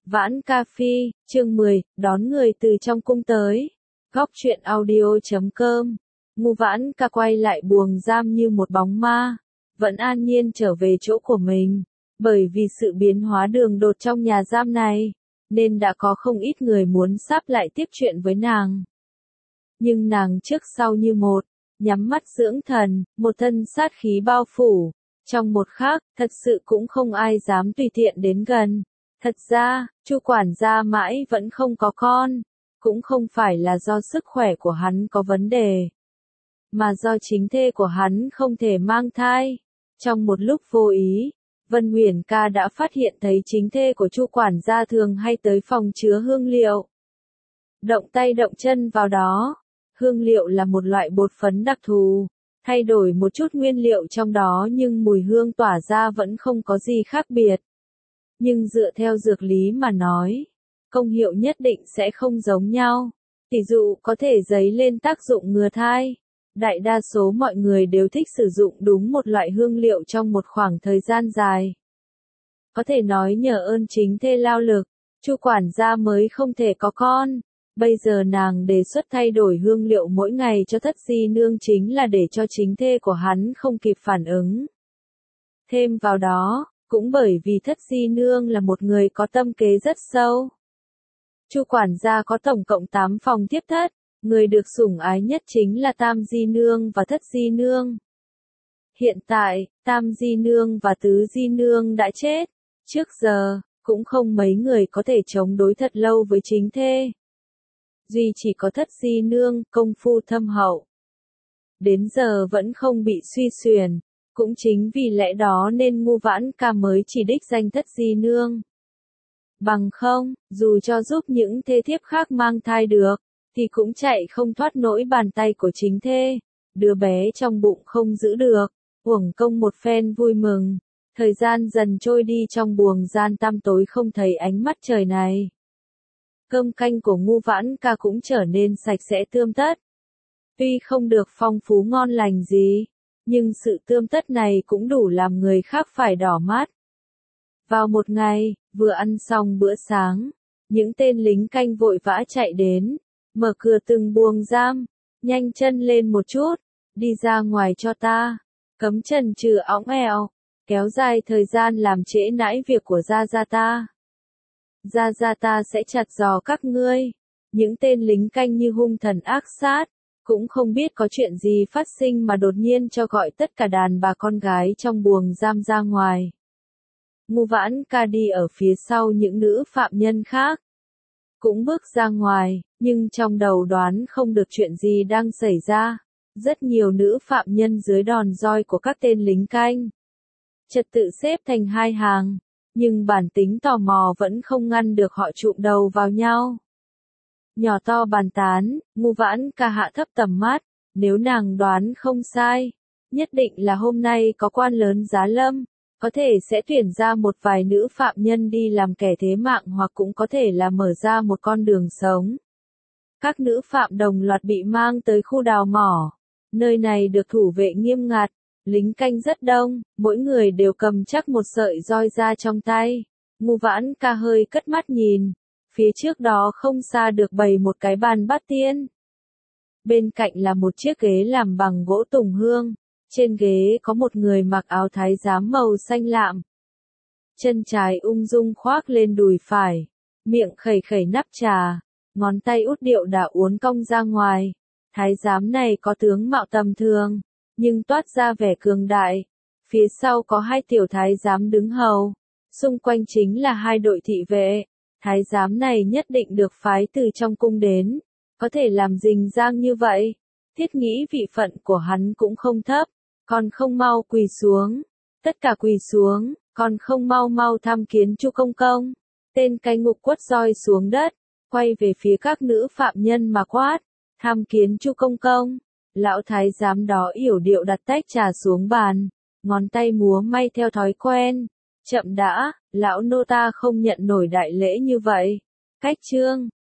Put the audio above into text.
Vãn Ca Phi, chương 10, đón người từ trong cung tới. Góc truyện audio.com. Ngu Vãn Ca quay lại buồng giam như một bóng ma, vẫn an nhiên trở về chỗ của mình. Bởi vì sự biến hóa đường đột trong nhà giam này, nên đã có không ít người muốn sắp lại tiếp chuyện với nàng. Nhưng nàng trước sau như một, nhắm mắt dưỡng thần, một thân sát khí bao phủ. Trong một khắc, thật sự cũng không ai dám tùy tiện đến gần. Thật ra, Chu quản gia mãi vẫn không có con, cũng không phải là do sức khỏe của hắn có vấn đề, mà do chính thê của hắn không thể mang thai. Trong một lúc vô ý, Vân Huyền Ca đã phát hiện thấy chính thê của Chu quản gia thường hay tới phòng chứa hương liệu, động tay động chân vào đó. Hương liệu là một loại bột phấn đặc thù, thay đổi một chút nguyên liệu trong đó nhưng mùi hương tỏa ra vẫn không có gì khác biệt. Nhưng dựa theo dược lý mà nói, công hiệu nhất định sẽ không giống nhau. Tỷ dụ có thể dấy lên tác dụng ngừa thai. Đại đa số mọi người đều thích sử dụng đúng một loại hương liệu trong một khoảng thời gian dài. Có thể nói nhờ ơn chính thê lao lực, Chu quản gia mới không thể có con. Bây giờ nàng đề xuất thay đổi hương liệu mỗi ngày cho Thất Di Nương chính là để cho chính thê của hắn không kịp phản ứng. Thêm vào đó, cũng bởi vì Thất Di Nương là một người có tâm kế rất sâu. Chu quản gia có tổng cộng 8 phòng tiếp thất, người được sủng ái nhất chính là Tam Di Nương và Thất Di Nương. Hiện tại, Tam Di Nương và Tứ Di Nương đã chết, trước giờ, cũng không mấy người có thể chống đối thật lâu với chính thê. Duy chỉ có Thất Di Nương, công phu thâm hậu, đến giờ vẫn không bị suy xuyển. Cũng chính vì lẽ đó nên Ngu Vãn Ca mới chỉ đích danh Thất Di Nương. Bằng không, dù cho giúp những thê thiếp khác mang thai được, thì cũng chạy không thoát nổi bàn tay của chính thê. Đứa bé trong bụng không giữ được, uổng công một phen vui mừng. Thời gian dần trôi đi trong buồng gian tăm tối không thấy ánh mắt trời này. Cơm canh của Ngu Vãn Ca cũng trở nên sạch sẽ tươm tất. Tuy không được phong phú ngon lành gì, nhưng sự tươm tất này cũng đủ làm người khác phải đỏ mắt. Vào một ngày, vừa ăn xong bữa sáng, những tên lính canh vội vã chạy đến, mở cửa từng buồng giam, nhanh chân lên một chút, đi ra ngoài cho ta, cấm trần trừ óng eo, kéo dài thời gian làm trễ nãi việc của Gia Gia ta. Gia Gia ta sẽ chặt giò các ngươi. Những tên lính canh như hung thần ác sát, cũng không biết có chuyện gì phát sinh mà đột nhiên cho gọi tất cả đàn bà con gái trong buồng giam ra ngoài. Ngu Vãn Ca đi ở phía sau những nữ phạm nhân khác, cũng bước ra ngoài, nhưng trong đầu đoán không được chuyện gì đang xảy ra. Rất nhiều nữ phạm nhân dưới đòn roi của các tên lính canh, trật tự xếp thành hai hàng, nhưng bản tính tò mò vẫn không ngăn được họ chụm đầu vào nhau. Nhỏ to bàn tán, Ngu Vãn Ca hạ thấp tầm mắt, nếu nàng đoán không sai, nhất định là hôm nay có quan lớn giá lâm, có thể sẽ tuyển ra một vài nữ phạm nhân đi làm kẻ thế mạng hoặc cũng có thể là mở ra một con đường sống. Các nữ phạm đồng loạt bị mang tới khu đào mỏ, nơi này được thủ vệ nghiêm ngặt, lính canh rất đông, mỗi người đều cầm chắc một sợi roi ra trong tay. Ngu Vãn Ca hơi cất mắt nhìn. Phía trước đó không xa được bày một cái bàn bát tiên. Bên cạnh là một chiếc ghế làm bằng gỗ tùng hương. Trên ghế có một người mặc áo thái giám màu xanh lạm. Chân trái ung dung khoác lên đùi phải. Miệng khẩy khẩy nắp trà. Ngón tay út điệu đà uốn cong ra ngoài. Thái giám này có tướng mạo tầm thường, nhưng toát ra vẻ cường đại. Phía sau có hai tiểu thái giám đứng hầu. Xung quanh chính là hai đội thị vệ. Thái giám này nhất định được phái từ trong cung đến, có thể làm rình rang như vậy. Thiết nghĩ vị phận của hắn cũng không thấp, còn không mau quỳ xuống. Tất cả quỳ xuống, còn không mau mau tham kiến Chu công công. Tên cai ngục quất roi xuống đất, quay về phía các nữ phạm nhân mà quát, tham kiến Chu công công. Lão thái giám đó yểu điệu đặt tách trà xuống bàn, ngón tay múa may theo thói quen. Chậm đã, lão nô ta không nhận nổi đại lễ như vậy. Cách chương